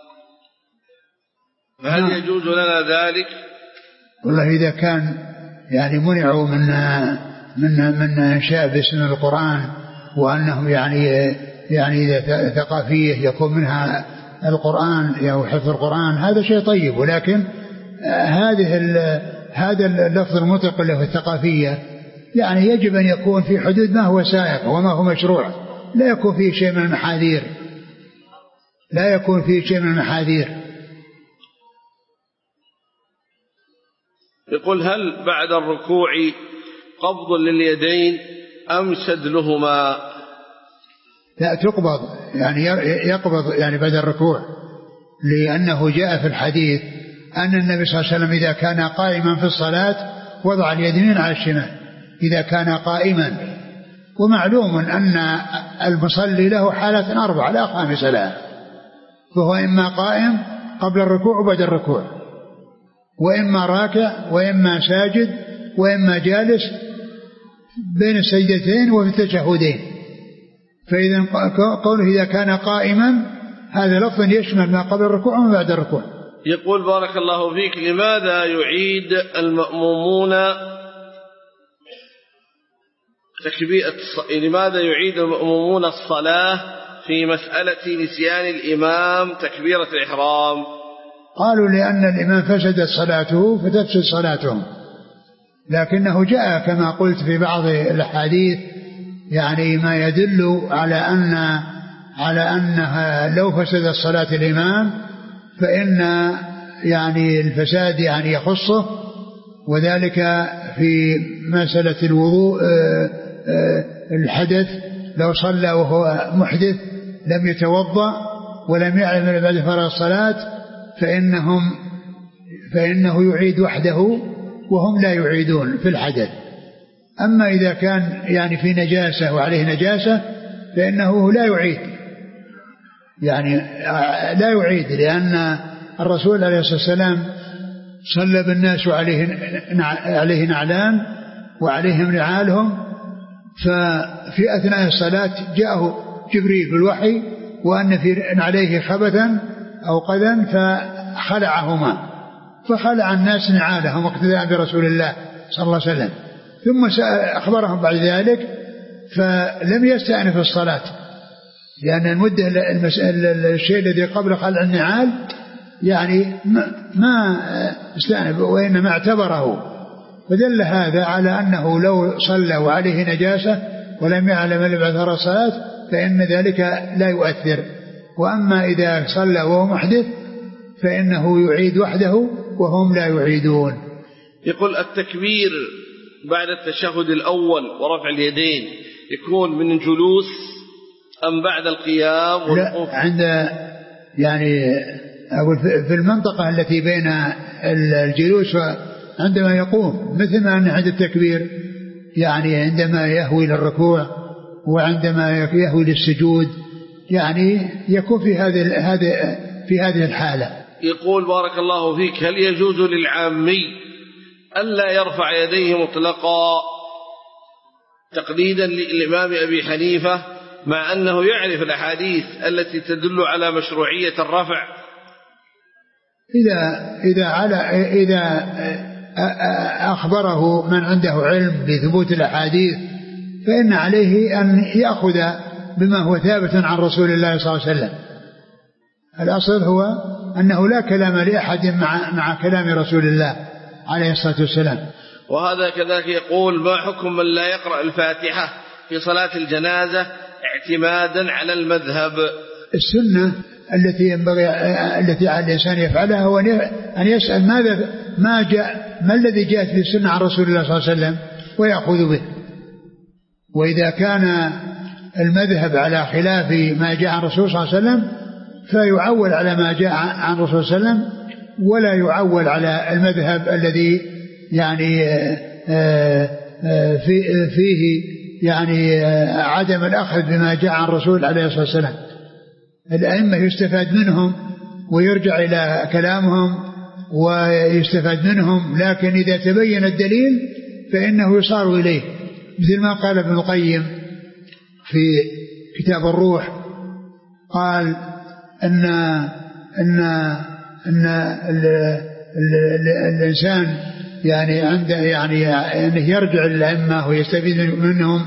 فهل يجوز لنا ذلك؟ والله إذا كان يعني منعوا من من من إنشاء باسم القرآن، وأنهم يعني يعني إذا ثقافية يكون منها القرآن أو حفظ القرآن، هذا شيء طيب، ولكن هذه هذا اللفظ المطلق له الثقافية يعني يجب أن يكون في حدود ما هو سائغ وما هو مشروع، لا يكون فيه شيء من المحاذير، لا يكون فيه شيء من المحاذير. يقول هل بعد الركوع قبض لليدين أم سدلهما؟ لا، تقبض، يعني يقبض يعني بعد الركوع، لأنه جاء في الحديث أن النبي صلى الله عليه وسلم إذا كان قائما في الصلاة وضع اليمين على الشمال إذا كان قائما، ومعلوم أن المصلي له حالات أربعة لا خامس لها، فهو إما قائم قبل الركوع وبعد الركوع، وإما راكع، وإما ساجد، وإما جالس بين السجدتين وفي التشهدين. فإذا قوله إذا كان قائما هذا لفظ يشمل ما قبل الركوع وما بعد الركوع. يقول بارك الله فيك، لماذا يعيد المأمومون تكبيرة لماذا يعيد المأمومون الصلاة في مسألة نسيان الإمام تكبيرة الإحرام؟ قالوا لأن الإمام فسدت صلاته فتفسد صلاتهم، لكنه جاء كما قلت في بعض الأحاديث يعني ما يدل على أن على أنها لو فسدت صلاة الإمام فإن يعني الفساد يعني يخصه، وذلك في مسألة الوضوء الحدث، لو صلى وهو محدث لم يتوضأ ولم يعلم بعد فرض الصلاة فإنهم فإنه يعيد وحده وهم لا يعيدون في الحدث. أما إذا كان يعني في نجاسة وعليه نجاسة فإنه لا يعيد يعني لا يعيد، لأن الرسول عليه الصلاة والسلام صلى بالناس عليه نعلان وعليهم نعالهم، ففي أثناء الصلاة جاءه جبريل بالوحي وأن في عليه خبثا أو قذا فخلعهما، فخلع الناس نعالهم واقتداء برسول الله صلى الله عليه وسلم. ثم أخبرهم بعد ذلك فلم يستأنف الصلاة، لأن المدة الشيء الذي قبل خلع النعال يعني ما استأنف وإنما اعتبره، فدل هذا على أنه لو صلى وعليه نجاسة ولم يعلم لبعثر الصلاة فإن ذلك لا يؤثر. وأما إذا صلى وهو محدث فإنه يعيد وحده وهم لا يعيدون. يقول التكبير بعد التشهد الأول ورفع اليدين يكون من الجلوس أم بعد القيام والوقوف؟ لا، عند يعني أقول في المنطقة التي بين الجلوس عندما يقوم، مثل ما أن عند التكبير يعني عندما يهوي للركوع وعندما يهوي للسجود، يعني يكون في هذه هذه في هذه الحالة. يقول بارك الله فيك: هل يجوز للعامي ألا يرفع يديه مطلقا تقليدا للإمام أبي حنيفة مع أنه يعرف الأحاديث التي تدل على مشروعية الرفع؟ إذا إذا على إذا أخبره من عنده علم بثبوت الأحاديث فإن عليه أن يأخذ بما هو ثابت عن رسول الله صلى الله عليه وسلم. الأصل هو أنه لا كلام لأحد مع مع كلام رسول الله عليه الصلاة والسلام. وهذا كذلك يقول: ما حكم من لا يقرأ الفاتحة في صلاة الجنازة اعتمادا على المذهب؟ السنة التي ينبغي التي على الإنسان يفعلها هو أن يسأل ماذا ما جاء ما الذي جاءت في السنة عن رسول الله صلى الله عليه وسلم ويأخذ به. وإذا كان المذهب على خلاف ما جاء عن الرسول صلى الله عليه وسلم فيعول على ما جاء عن الرسول صلى الله عليه وسلم، ولا يعول على المذهب الذي يعني فيه يعني عدم الأخذ بما جاء عن الرسول عليه الصلاة والسلام. الأئمة يستفاد منهم ويرجع إلى كلامهم ويستفاد منهم، لكن إذا تبين الدليل فإنه يصار إليه، مثل ما قال ابن القيم في كتاب الروح، قال أن أن أن ال ال ال الإنسان يعني عنده يعني أنه يرجع للأئمة ويستفيد منهم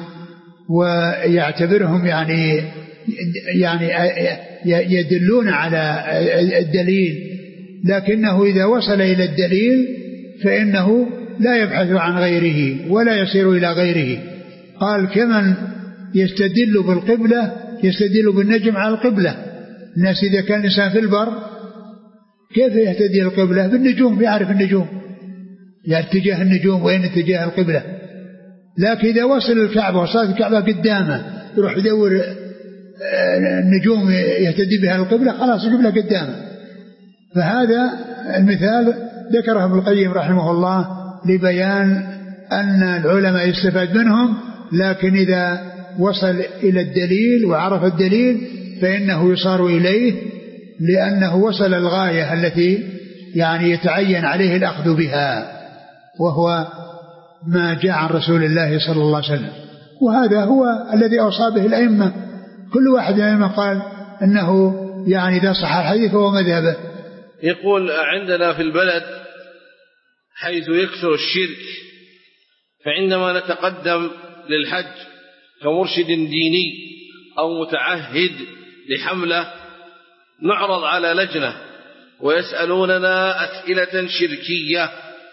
ويعتبرهم يعني يعني يدلون على الدليل، لكنه إذا وصل إلى الدليل فإنه لا يبحث عن غيره ولا يصير إلى غيره. قال: كمن يستدل بالقبلة يستدل بالنجم على القبلة. الناس إذا كان الإنسان في البر كيف يهتدي القبلة؟ بالنجوم، يعرف النجوم، يعني اتجاه النجوم وين اتجاه القبلة. لكن إذا وصل الكعبة وصارت الكعبة قدامه يروح يدور النجوم يهتدي بها القبلة، خلاص القبلة قدامه. فهذا المثال ذكره ابن القيم رحمه الله لبيان أن العلماء يستفاد منهم، لكن إذا وصل إلى الدليل وعرف الدليل فإنه يصار إليه، لأنه وصل الغاية التي يعني يتعين عليه الأخذ بها، وهو ما جاء عن رسول الله صلى الله عليه وسلم. وهذا هو الذي أوصى به الأئمة، كل واحد منهم قال أنه يعني إذا صح الحديث فهو مذهبه. يقول: عندنا في البلد حيث يكثر الشرك، فعندما نتقدم للحج كمرشد ديني أو متعهد لحملة نعرض على لجنة ويسألوننا أسئلة شركية،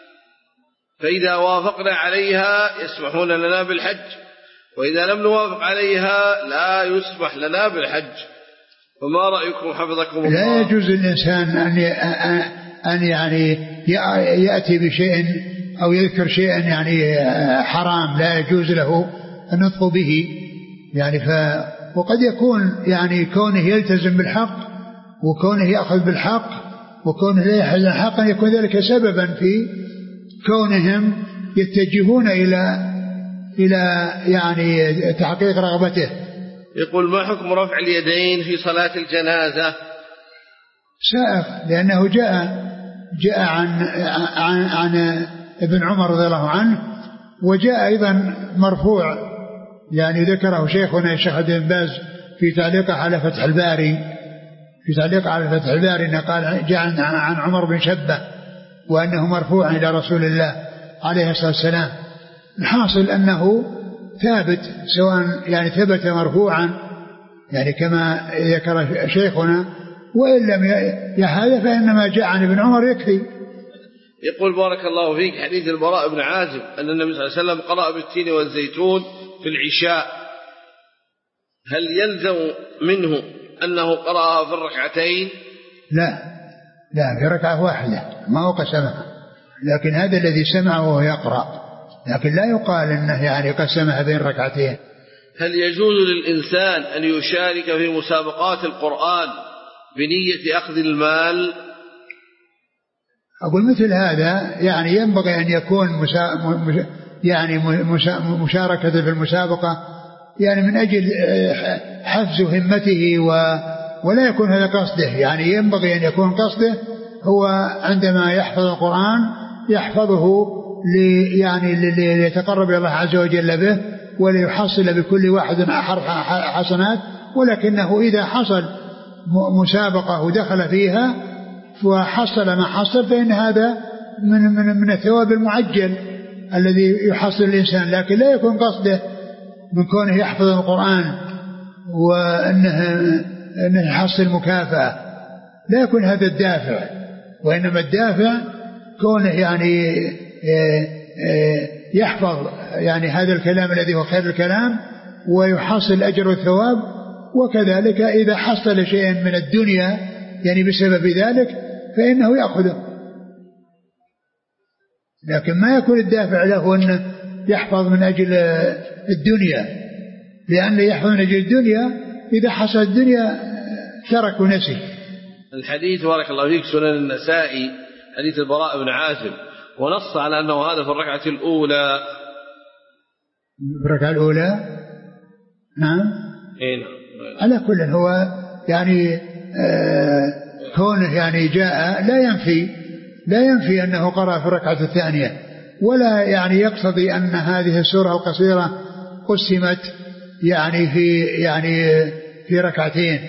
فإذا وافقنا عليها يسمحون لنا بالحج، وإذا لم نوافق عليها لا يسمح لنا بالحج. فما رأيكم حفظكم الله؟ لا يجوز للإنسان أن أن يعني يأتي بشيء أو يذكر شيئا يعني حرام، لا يجوز له النطق به يعني. ف وقد يكون يعني كونه يلتزم بالحق وكونه يأخذ بالحق وكونه لا يحل الحق يكون ذلك سببا في كونهم يتجهون إلى إلى يعني تحقيق رغبته، يقول ما حكم رفع اليدين في صلاة الجنازة؟ سائغ، لأنه جاء جاء عن عن, عن ابن عمر رضي الله عنه، وجاء أيضا مرفوع يعني ذكره شيخنا الشيخ ابن باز في تعليقه على فتح الباري في تعليقه على فتح الباري إنه قال جاء عن عمر بن شبة وأنه مرفوع إلى رسول الله عليه الصلاة والسلام. الحاصل أنه ثابت، سواء يعني ثبت مرفوعا يعني كما ذكر شيخنا، وإن لم يهذا فإنما جاء عن ابن عمر يكفي. يقول بارك الله فيك حديث البراء بن عازب أن النبي صلى الله عليه وسلم قرأ بالتين والزيتون في العشاء، هل يلزم منه أنه قرأها في الركعتين؟ لا لا، في ركعة واحدة ما هو قسمها، لكن هذا الذي سمعه وهو يقرأ، لكن لا يقال أنه يعني قسمها بين ركعتين. هل يجوز للإنسان أن يشارك في مسابقات القرآن بنية أخذ المال؟ أقول مثل هذا يعني ينبغي أن يكون مسا... مش... يعني مسا... مشاركة في المسابقة يعني من أجل حفز همته و... ولا يكون هذا قصده، يعني ينبغي أن يكون قصده هو عندما يحفظ القرآن يحفظه لي يعني ليتقرب إلى الله عز وجل به وليحصل بكل واحد حسنات، ولكنه إذا حصل مسابقة ودخل فيها وحصل ما حصل فإن هذا من, من, من الثواب المعجل الذي يحصل الإنسان، لكن لا يكون قصده من كونه يحفظ القرآن وأنه أنه يحصل مكافأة، لا يكون هذا الدافع، وإنما الدافع كونه يعني يحفظ يعني هذا الكلام الذي هو خير الكلام ويحصل الأجر والثواب، وكذلك إذا حصل شيئا من الدنيا يعني بسبب ذلك فإنه يأخذه، لكن ما يكون الدافع له أنه يحفظ من أجل الدنيا، لأنه يحفظ من أجل الدنيا إذا حصل الدنيا ترك ونسي. الحديث بارك الله فيك سنن النسائي حديث البراء بن عازب، ونص على أنه هذا في الركعة الأولى. في الركعة الأولى نعم. إيه. على كل هو يعني آه كونه يعني جاء لا ينفي لا ينفي أنه قرأ في الركعة الثانية، ولا يعني يقتضي أن هذه السورة القصيرة قسمت يعني في يعني في ركعتين.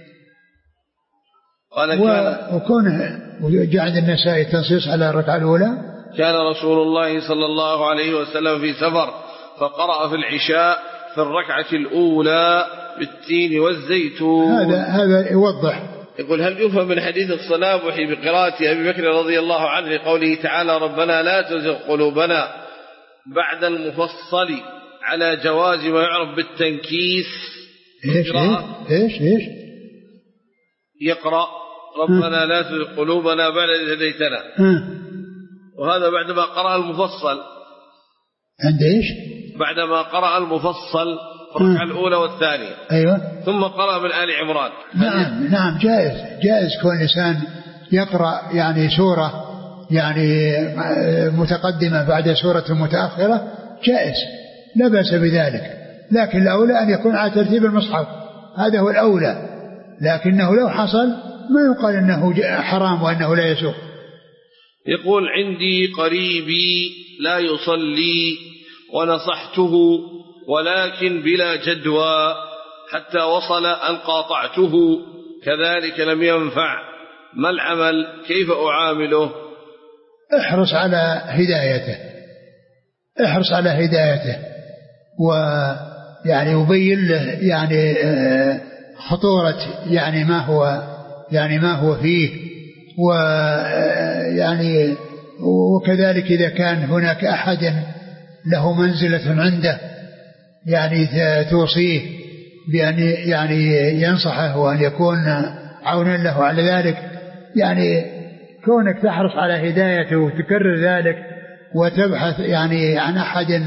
وكونه جاء عند النسائي تنصيص على الركعة الأولى. كان رسول الله صلى الله عليه وسلم في سفر فقرأ في العشاء في الركعة الأولى بالتين والزيتون. هذا هذا يوضح. يقول هل يفهم من حديث الصنابح بقراءة أبي بكر رضي الله عنه لقوله تعالى ربنا لا تزغ قلوبنا بعد المفصل على جواز ما يعرف بالتنكيس؟ إيش إيش إيش يقرأ ربنا لا تزغ قلوبنا بعد إذ هديتنا، وهذا بعدما قرأ المفصل. عند إيش؟ بعدما قرأ المفصل الركعة الأولى والثانية. أيوة. ثم قرأ من آل عمران. نعم نعم جائز جائز كون الإنسان يقرأ يعني سورة يعني متقدمة بعد سورة متأخرة جائز لا بأس بذلك، لكن الأولى أن يكون على ترتيب المصحف، هذا هو الأولى، لكنه لو حصل ما يقال أنه حرام وأنه لا يسوق. يقول عندي قريبي لا يصلي ونصحته ولكن بلا جدوى حتى وصل أن قاطعته كذلك لم ينفع، ما العمل؟ كيف أعامله؟ احرص على هدايته احرص على هدايته ويعني يبين له يعني خطورة يعني ما هو يعني ما هو فيه، ويعني وكذلك إذا كان هناك أحد له منزلة عنده يعني توصيه بأن يعني ينصحه وأن يكون عونا له على ذلك، يعني كونك تحرص على هدايته وتكرر ذلك وتبحث يعني عن أحد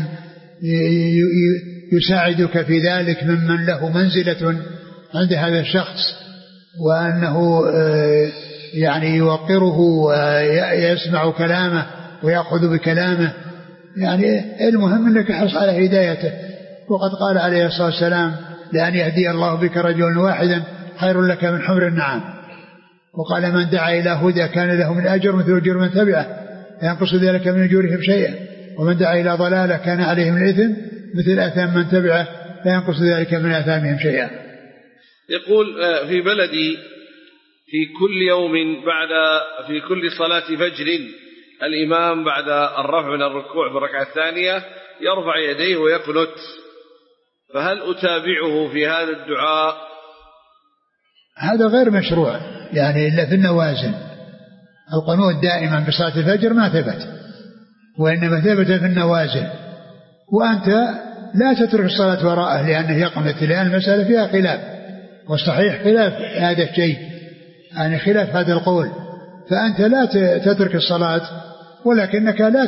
يساعدك في ذلك ممن له منزلة عند هذا الشخص وأنه يعني يوقره ويسمع كلامه ويأخذ بكلامه، يعني المهم أنك تحرص على هدايته. وقد قال عليه الصلاة والسلام لأن يهدي الله بك رجلا واحدا خير لك من حمر النعم. وقال من دعا إلى هدى كان له من أجر مثل أجر من تبعه لا ينقص ذلك من أجورهم شيئا، ومن دعا إلى ضلالة كان عليه من الإثم مثل آثام من تبعه لا ينقص ذلك من آثامهم شيئا. يقول في بلدي في كل يوم بعد في كل صلاة فجر الإمام بعد الرفع من الركوع في الركعة الثانية يرفع يديه ويقنت، فهل أتابعه في هذا الدعاء؟ هذا غير مشروع يعني إلا في النوازل. القنوت دائما بصلاة الفجر ما ثبت، وإنما ثبت في النوازل، وأنت لا تترك الصلاة وراءه لأنه يقنت، لأن المسألة فيها خلاف، والصحيح خلاف هذا الشيء يعني خلاف هذا القول. فأنت لا تترك الصلاة، ولكنك لا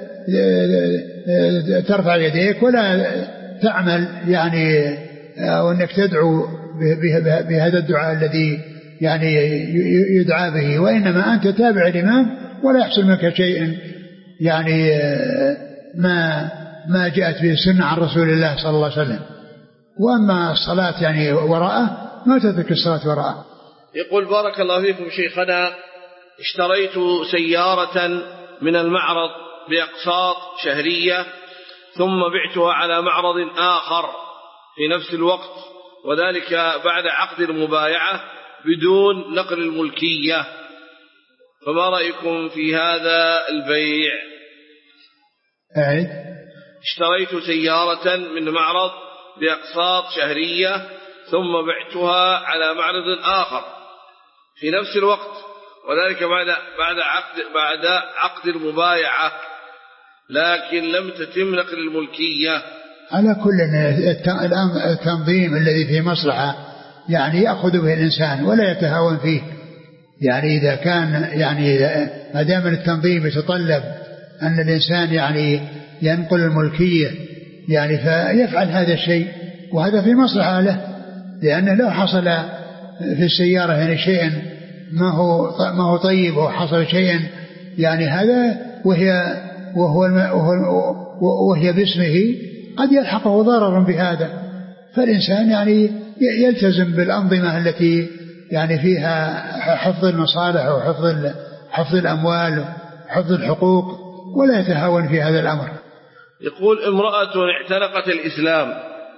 ترفع يديك ولا تعمل يعني أو أنك تدعو بهذا الدعاء الذي يعني يدعى به، وإنما أنت تابع الإمام ولا يحصل منك شيء يعني ما ما جاءت به السنة عن رسول الله صلى الله عليه وسلم. وأما الصلاة يعني وراءه ما تترك الصلاة وراءه. يقول بارك الله فيكم شيخنا، اشتريت سيارة من المعرض بأقساط شهرية ثم بعتها على معرض آخر في نفس الوقت، وذلك بعد عقد المبايعة بدون نقل الملكية، فما رأيكم في هذا البيع؟ أعيد. اشتريت سيارة من معرض بأقساط شهرية ثم بعتها على معرض آخر في نفس الوقت، وذلك بعد بعد عقد بعد عقد المبايعة، لكن لم تتم نقل الملكية. على كل التنظيم الذي فيه مصلحة يعني يأخذ به الإنسان ولا يتهاون فيه. يعني إذا كان يعني ما دام التنظيم يتطلب أن الإنسان يعني ينقل الملكية يعني فيفعل هذا الشيء، وهذا في مصلحة له، لأنه لو حصل في السيارة يعني شيء ما هو ما هو طيب أو حصل شيء يعني هذا وهي وهو وهي باسمه قد يلحقه ضرر بهذا. فالإنسان يعني يلتزم بالأنظمة التي يعني فيها حفظ المصالح وحفظ حفظ الأموال وحفظ الحقوق، ولا يتهاون في هذا الأمر. يقول امرأة اعتنقت الإسلام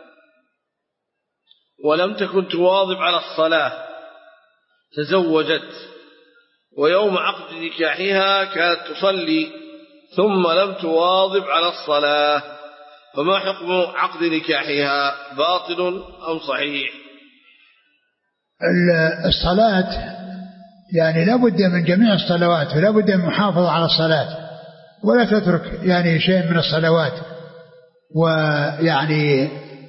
ولم تكن تواظب على الصلاة، تزوجت ويوم عقد نكاحها كانت تصلي ثم لم تواظب على الصلاة، فما حكم عقد نكاحها؟ باطل أم صحيح؟ الصلاة يعني لا بد من جميع الصلوات، ولا بد من محافظة على الصلاة، ولا تترك يعني شيء من الصلوات. ويعني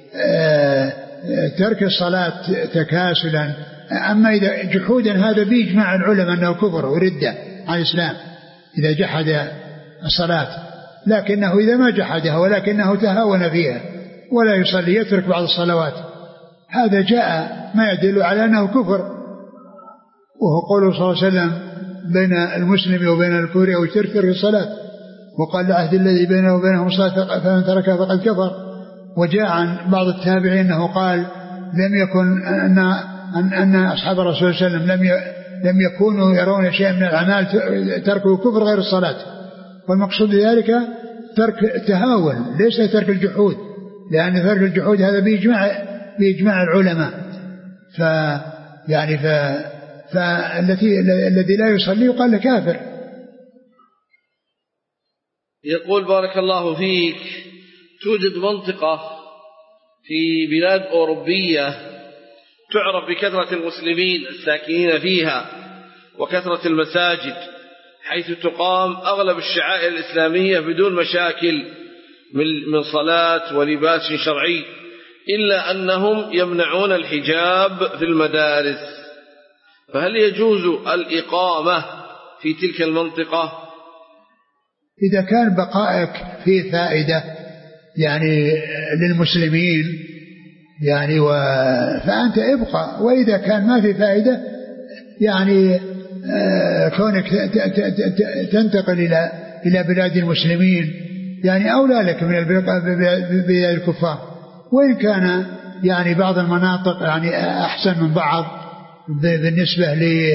ترك الصلاة تكاسلا، أما إذا جحودا هذا بيجمع العلماء أنه كفر وردة عن الإسلام إذا جحد الصلاة، لكنه إذا ما جحدها ولكنه تهاون فيها ولا يصلي يترك بعض الصلوات، هذا جاء ما يدل على أنه كفر. وهو قوله صلى الله عليه وسلم بين المسلم وبين الكفر أو الشرك ترك الصلاة، وقال العهد الذي بينه وبينهم الصلاة فمن تركها فقد كفر. وجاء عن بعض التابعين أنه قال لم يكن أن, أن, أن أصحاب الرسول صلى الله عليه وسلم لم لم يكونوا يرون شيئا من الأعمال تركوا كفر غير الصلاة. والمقصود بذلك ترك التهاون ليس ترك الجحود، لأن ترك الجحود هذا بيجمع بيجمع العلماء. ف يعني ف فالذي الذي لا يصلي يقال له كافر. يقول بارك الله فيك، توجد منطقة في بلاد أوروبية تعرف بكثرة المسلمين الساكنين فيها وكثرة المساجد، حيث تقام أغلب الشعائر الإسلامية بدون مشاكل من صلاة ولباس شرعي، إلا أنهم يمنعون الحجاب في المدارس، فهل يجوز الإقامة في تلك المنطقة؟ إذا كان بقائك فيه فائدة يعني للمسلمين يعني و... فأنت ابقى، وإذا كان ما في فائدة يعني آه كونك ت... ت... ت... تنتقل إلى إلى بلاد المسلمين يعني أولى لك من بلاد الكفار. وإن كان يعني بعض المناطق يعني أحسن من بعض بالنسبة ل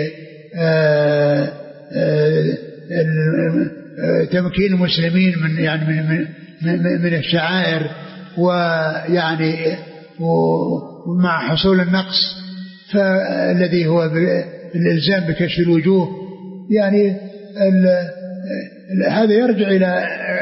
تمكين المسلمين من يعني من من, من الشعائر، ويعني ومع حصول النقص فالذي هو الإلزام بكشف الوجوه، يعني ال ال هذا يرجع إلى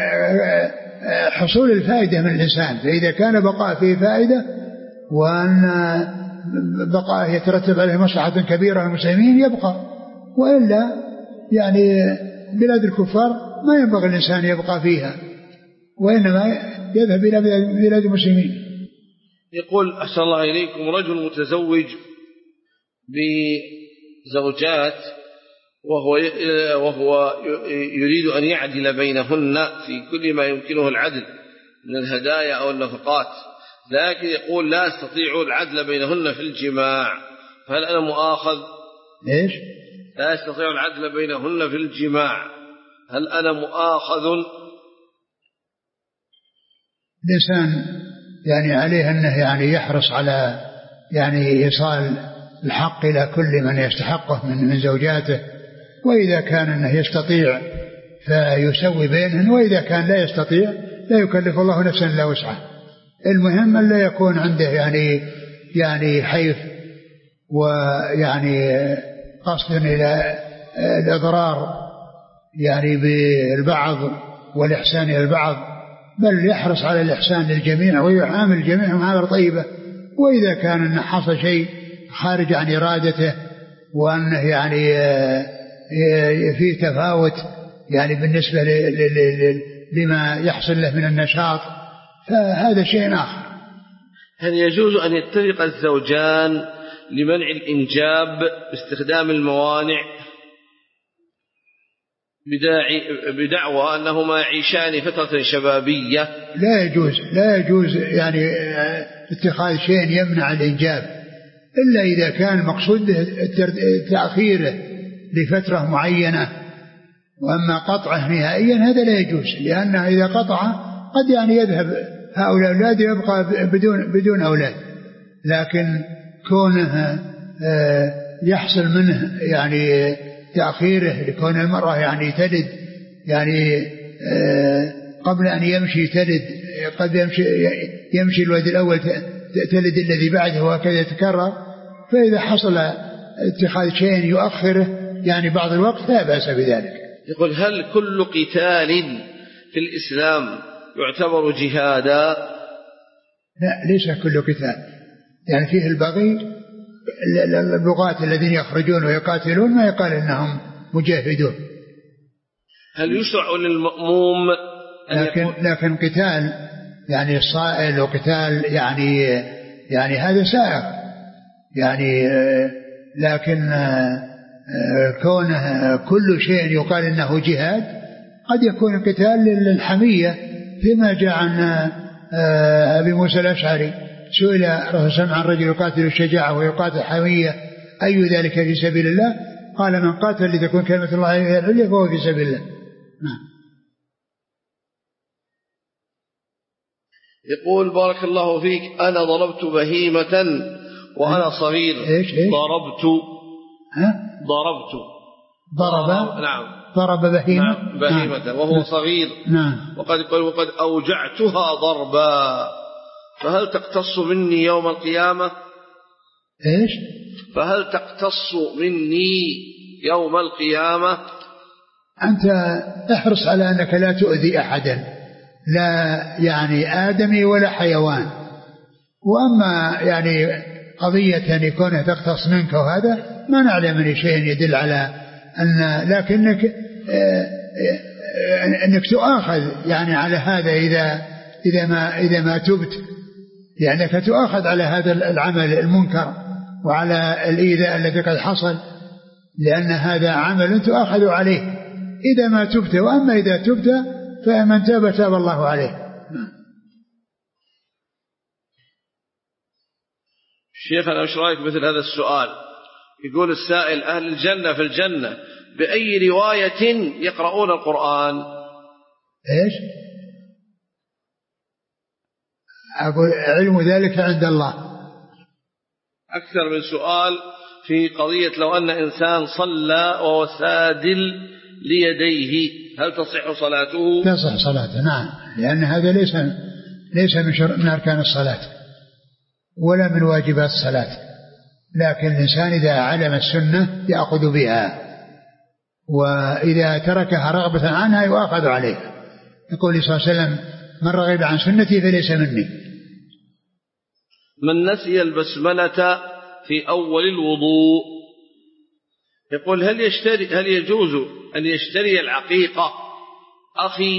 حصول الفائدة من الإنسان. فإذا كان بقاء فيه فائدة وأن بقاء يترتب عليه مصلحة كبيرة للمسلمين يبقى، وإلا يعني بلاد الكفار ما ينبغي الإنسان يبقى فيها، وإنما يذهب إلى بلاد المسلمين. يقول أحسن الله إليكم: رجل متزوج بزوجات وهو وهو يريد أن يعدل بينهن في كل ما يمكنه العدل من الهدايا أو النفقات، لكن يقول لا أستطيع العدل بينهن في الجماع، فهل أنا مؤاخذ؟ إيش؟ لا أستطيع العدل بينهن في الجماع، هل أنا مؤاخذ؟ الإنسان يعني عليه أنه يعني يحرص على يعني إيصال الحق إلى كل من يستحقه من من زوجاته، وإذا كان أنه يستطيع فيسوي بينهن، وإذا كان لا يستطيع لا يكلف الله نفسا إلا وسعها. المهم أن لا يكون عنده يعني يعني حيف ويعني قصد إلى الإضرار يعني بالبعض والإحسان إلى البعض، بل يحرص على الإحسان للجميع ويعامل الجميع معاملة طيبة. وإذا كان أن حصل شيء خارج عن إرادته وأنه يعني فيه تفاوت يعني بالنسبة لما يحصل له من النشاط فهذا شيء آخر. هل يجوز أن يتفق الزوجان لمنع الإنجاب باستخدام الموانع بدعوى أنهما يعيشان فترة شبابية؟ لا يجوز لا يجوز يعني اتخاذ شيء يمنع الإنجاب إلا إذا كان مقصود تأخيره لفترة معينة، وأما قطعه نهائيا هذا لا يجوز، لأنه إذا قطع قد يعني يذهب هؤلاء الأولاد يبقى بدون بدون أولاد، لكن كونه يحصل منه يعني تأخيره لكون المرأة يعني تلد يعني قبل أن يمشي تلد، قد يمشي يمشي الولد الأول تلد الذي بعده وهكذا يتكرر، فإذا حصل اتخاذ شيء يؤخره يعني بعض الوقت لا بأس بذلك. يقول: هل كل قتال في الإسلام يعتبر جهادا؟ لا، ليس كل قتال، يعني فيه البغي، البغاة الذين يخرجون ويقاتلون ما يقال إنهم مجاهدون. هل يشرع للمأموم لكن لكن قتال يعني الصائل وقتال يعني يعني هذا سائغ يعني، لكن كونه كل شيء يقال إنه جهاد قد يكون قتال للحمية، فيما جاء عن أبي موسى الأشعري سئل رسول عن رجل يقاتل الشجاعة ويقاتل حمية أي ذلك في سبيل الله؟ قال: من قاتل لتكون كلمة الله هي العليا فهو في سبيل الله. نعم. يقول: بارك الله فيك، أنا ضربت بهيمة وأنا صغير. إيش إيش؟ ضربت ها؟ ضربت ضرب نعم ضرب بهيمة نعم. بهيمة نعم. وهو صغير. نعم. وقد وقد أوجعتها ضربا، فهل تقتص مني يوم القيامة؟ إيش؟ فهل تقتص مني يوم القيامة؟ أنت احرص على أنك لا تؤذي أحدا، لا يعني آدمي ولا حيوان. وأما يعني قضية أن يكون تقتص منك وهذا ما نعلم من شيء يدل على أن، لكنك أنك تؤاخذ يعني على هذا إذا إذا ما إذا ما تبت، لأنك تؤاخذ على هذا العمل المنكر وعلى الإيذاء الذي قد حصل، لأن هذا عمل تؤاخذ عليه إذا ما تبت. وأما إذا تبت فمن تاب تاب الله عليه. شيخنا ايش رايك مثل هذا السؤال؟ يقول السائل: أهل الجنة في الجنة بأي رواية يقرؤون القرآن؟ إيش؟ أقول علم ذلك عند الله، أكثر من سؤال في قضية لو أن إنسان صلى وهو سادل ليديه هل تصح صلاته؟ تصح صلاته نعم، لأن هذا ليس ليس من أركان الصلاة ولا من واجبات الصلاة، لكن الإنسان إذا علم السنة يأخذ بها، وإذا تركها رغبة عنها يؤاخذ عليها. يقول صلى الله عليه وسلم من رغب عن سنتي فليس مني. من نسي البسملة في أول الوضوء يقول هل يشتري هل يجوز أن يشتري العقيقة أخي؟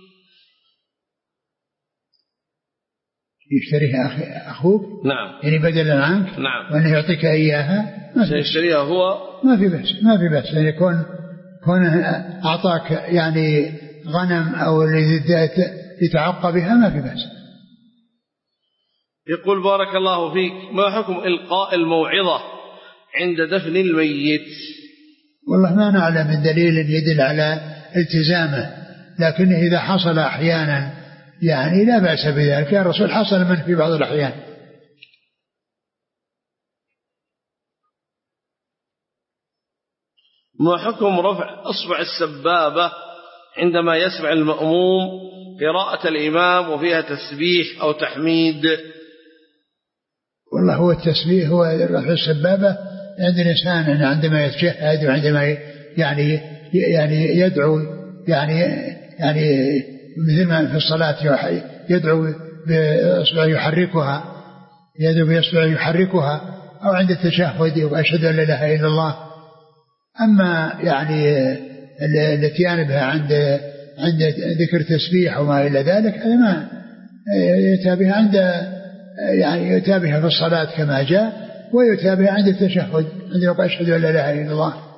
يشتريها أخي أخوك نعم، يعني بدلا عنك نعم، وأنه يعطيك إياها سيشتريها هو ما في بأس ما في بأس يعني يكون كون أعطاك يعني غنم أو لتعقى بها ما في بأس. يقول بارك الله فيك ما حكم إلقاء الموعظة عند دفن الميت؟ والله ما نعلم من دليل يدل على التزامه، لكن إذا حصل أحيانا يعني لا بأس بذلك، يا الرسول حصل من في بعض الأحيان. ما حكم رفع أصبع السبابة عندما يسمع المأموم قراءة الإمام وفيها تسبيح أو تحميد؟ والله هو التسبيح هو رفع السبابة عند الإنسان عندما يتشهد وعندما يعني يعني يدعو يعني يعني مثل ما في الصلاة يدعو بإصبع يحركها يدعو بإصبع يحركها أو عند التشهد وأشهد أن لا إله إلا الله. أما يعني الاتيان بها عند عند ذكر تسبيح وما إلى ذلك هذا ما يتابعها عند يعني يتابعها في الصلاة كما جاء، ويتابعها عند التشهد عند أشهد أن لا إله إلا الله.